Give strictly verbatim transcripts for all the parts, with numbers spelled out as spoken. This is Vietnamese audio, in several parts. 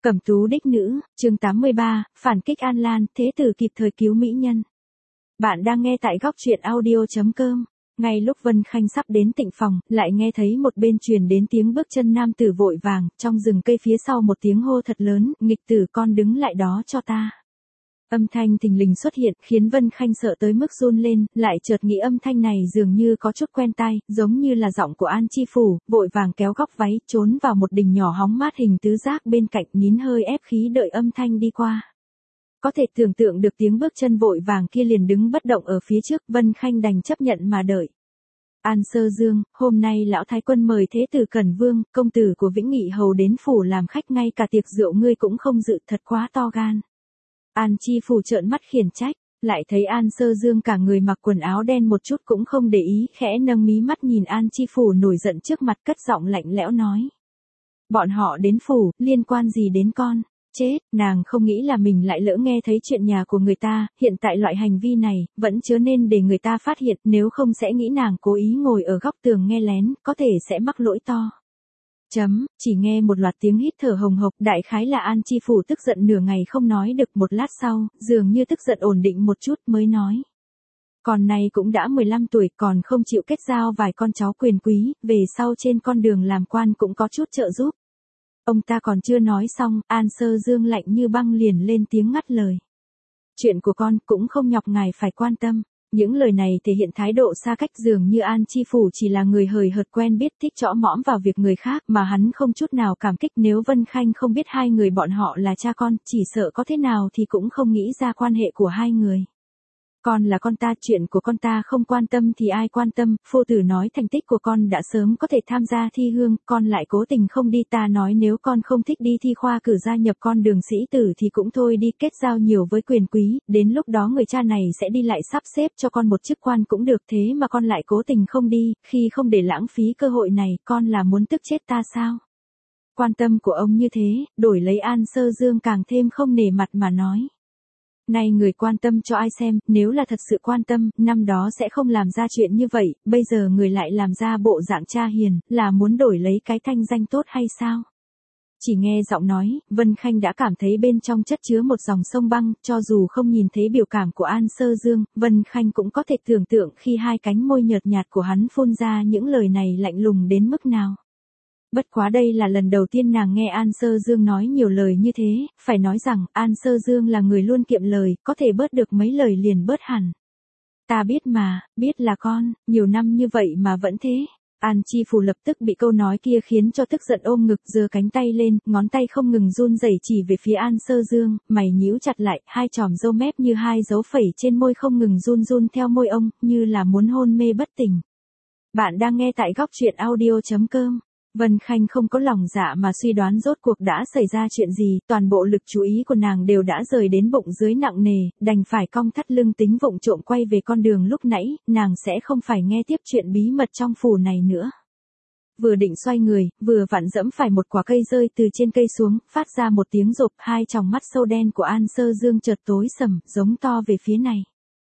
Cẩm tú đích nữ, chương tám mươi ba, phản kích An Lan, thế tử kịp thời cứu mỹ nhân. Bạn đang nghe tại góc truyện audio.com. Ngay lúc Vân Khanh sắp đến tịnh phòng, lại nghe thấy một bên truyền đến tiếng bước chân nam tử vội vàng, trong rừng cây phía sau một tiếng hô thật lớn, nghịch tử con đứng lại đó cho ta. Âm thanh thình lình xuất hiện, khiến Vân Khanh sợ tới mức run lên, lại chợt nghĩ âm thanh này dường như có chút quen tai, giống như là giọng của An Chi Phủ, vội vàng kéo góc váy, trốn vào một đình nhỏ hóng mát hình tứ giác bên cạnh, nín hơi ép khí đợi âm thanh đi qua. Có thể tưởng tượng được tiếng bước chân vội vàng kia liền đứng bất động ở phía trước, Vân Khanh đành chấp nhận mà đợi. An Sơ Dương, hôm nay lão thái quân mời thế tử Cẩn Vương, công tử của Vĩnh Nghị hầu đến phủ làm khách, ngay cả tiệc rượu ngươi cũng không dự, thật quá to gan. An Chi Phủ trợn mắt khiển trách, lại thấy An Sơ Dương cả người mặc quần áo đen một chút cũng không để ý, khẽ nâng mí mắt nhìn An Chi Phủ nổi giận trước mặt, cất giọng lạnh lẽo nói. Bọn họ đến phủ, liên quan gì đến con? Chết, nàng không nghĩ là mình lại lỡ nghe thấy chuyện nhà của người ta, hiện tại loại hành vi này, vẫn chớ nên để người ta phát hiện, nếu không sẽ nghĩ nàng cố ý ngồi ở góc tường nghe lén, có thể sẽ mắc lỗi to. Chấm, chỉ nghe một loạt tiếng hít thở hồng hộc, đại khái là An Chi Phủ tức giận nửa ngày không nói được, một lát sau, dường như tức giận ổn định một chút mới nói. Con này cũng đã mười lăm tuổi, còn không chịu kết giao vài con cháu quyền quý, về sau trên con đường làm quan cũng có chút trợ giúp. Ông ta còn chưa nói xong, An Sơ Dương lạnh như băng liền lên tiếng ngắt lời. Chuyện của con cũng không nhọc ngài phải quan tâm. Những lời này thể hiện thái độ xa cách, dường như An Chi Phủ chỉ là người hời hợt quen biết thích chõ mõm vào việc người khác, mà hắn không chút nào cảm kích. Nếu Vân Khanh không biết hai người bọn họ là cha con, chỉ sợ có thế nào thì cũng không nghĩ ra quan hệ của hai người. Con là con ta, chuyện của con ta không quan tâm thì ai quan tâm, phu tử nói thành tích của con đã sớm có thể tham gia thi hương, con lại cố tình không đi, ta nói nếu con không thích đi thi khoa cử gia nhập con đường sĩ tử thì cũng thôi đi, kết giao nhiều với quyền quý, đến lúc đó người cha này sẽ đi lại sắp xếp cho con một chức quan cũng được, thế mà con lại cố tình không đi, khi không để lãng phí cơ hội này, con là muốn tức chết ta sao? Quan tâm của ông như thế, đổi lấy An Sơ Dương càng thêm không nể mặt mà nói. Này người quan tâm cho ai xem, nếu là thật sự quan tâm, năm đó sẽ không làm ra chuyện như vậy, bây giờ người lại làm ra bộ dạng cha hiền, là muốn đổi lấy cái thanh danh tốt hay sao? Chỉ nghe giọng nói, Vân Khanh đã cảm thấy bên trong chất chứa một dòng sông băng, cho dù không nhìn thấy biểu cảm của An Sơ Dương, Vân Khanh cũng có thể tưởng tượng khi hai cánh môi nhợt nhạt của hắn phun ra những lời này lạnh lùng đến mức nào. Bất quá đây là lần đầu tiên nàng nghe An Sơ Dương nói nhiều lời như thế, phải nói rằng An Sơ Dương là người luôn kiệm lời, có thể bớt được mấy lời liền bớt hẳn. Ta biết mà, biết là con, nhiều năm như vậy mà vẫn thế. An Chi Phủ lập tức bị câu nói kia khiến cho tức giận ôm ngực, giơ cánh tay lên, ngón tay không ngừng run rẩy chỉ về phía An Sơ Dương, mày nhíu chặt lại, hai chòm râu mép như hai dấu phẩy trên môi không ngừng run run theo môi ông, như là muốn hôn mê bất tỉnh. Bạn đang nghe tại góc truyện audio.com. Vân Khanh không có lòng dạ mà suy đoán rốt cuộc đã xảy ra chuyện gì, toàn bộ lực chú ý của nàng đều đã rời đến bụng dưới nặng nề, đành phải cong thắt lưng tính vụng trộm quay về con đường lúc nãy, nàng sẽ không phải nghe tiếp chuyện bí mật trong phủ này nữa. Vừa định xoay người, vừa vặn dẫm phải một quả cây rơi từ trên cây xuống, phát ra một tiếng rộp, hai tròng mắt sâu đen của An Sơ Dương chợt tối sầm, giống to về phía này.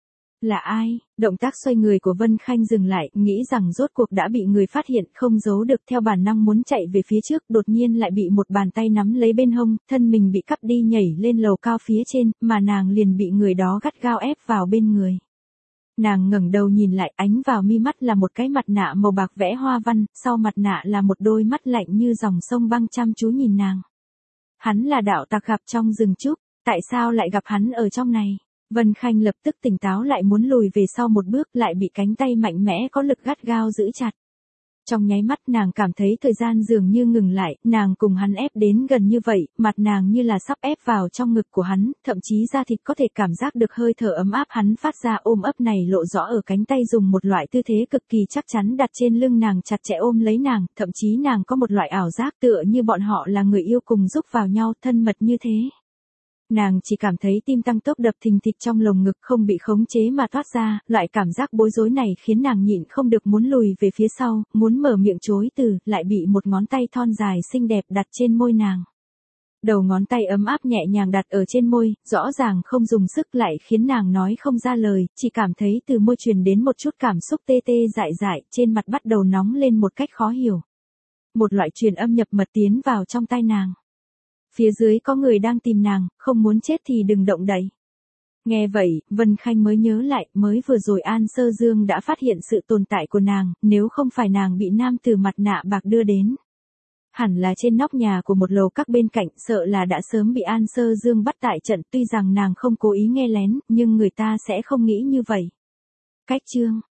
Là ai? Động tác xoay người của Vân Khanh dừng lại, nghĩ rằng rốt cuộc đã bị người phát hiện, không giấu được, theo bản năng muốn chạy về phía trước, đột nhiên lại bị một bàn tay nắm lấy bên hông, thân mình bị cắp đi nhảy lên lầu cao phía trên, mà nàng liền bị người đó gắt gao ép vào bên người. Nàng ngẩng đầu nhìn lại, ánh vào mi mắt là một cái mặt nạ màu bạc vẽ hoa văn, sau mặt nạ là một đôi mắt lạnh như dòng sông băng chăm chú nhìn nàng. Hắn là đạo tặc gặp trong rừng trúc, tại sao lại gặp hắn ở trong này? Vân Khanh lập tức tỉnh táo lại, muốn lùi về sau một bước, lại bị cánh tay mạnh mẽ có lực gắt gao giữ chặt. Trong nháy mắt nàng cảm thấy thời gian dường như ngừng lại, nàng cùng hắn ép đến gần như vậy, mặt nàng như là sắp ép vào trong ngực của hắn, thậm chí da thịt có thể cảm giác được hơi thở ấm áp hắn phát ra, ôm ấp này lộ rõ ở cánh tay, dùng một loại tư thế cực kỳ chắc chắn đặt trên lưng nàng, chặt chẽ ôm lấy nàng, thậm chí nàng có một loại ảo giác tựa như bọn họ là người yêu cùng giúp vào nhau, thân mật như thế. Nàng chỉ cảm thấy tim tăng tốc đập thình thịch trong lồng ngực, không bị khống chế mà thoát ra, loại cảm giác bối rối này khiến nàng nhịn không được muốn lùi về phía sau, muốn mở miệng chối từ, lại bị một ngón tay thon dài xinh đẹp đặt trên môi nàng. Đầu ngón tay ấm áp nhẹ nhàng đặt ở trên môi, rõ ràng không dùng sức, lại khiến nàng nói không ra lời, chỉ cảm thấy từ môi truyền đến một chút cảm xúc tê tê dại dại, trên mặt bắt đầu nóng lên một cách khó hiểu. Một loại truyền âm nhập mật tiến vào trong tai nàng. Phía dưới có người đang tìm nàng, không muốn chết thì đừng động đậy. Nghe vậy, Vân Khanh mới nhớ lại, mới vừa rồi An Sơ Dương đã phát hiện sự tồn tại của nàng, nếu không phải nàng bị nam tử mặt nạ bạc đưa đến. Hẳn là trên nóc nhà của một lầu các bên cạnh, sợ là đã sớm bị An Sơ Dương bắt tại trận, tuy rằng nàng không cố ý nghe lén, nhưng người ta sẽ không nghĩ như vậy. Cách chương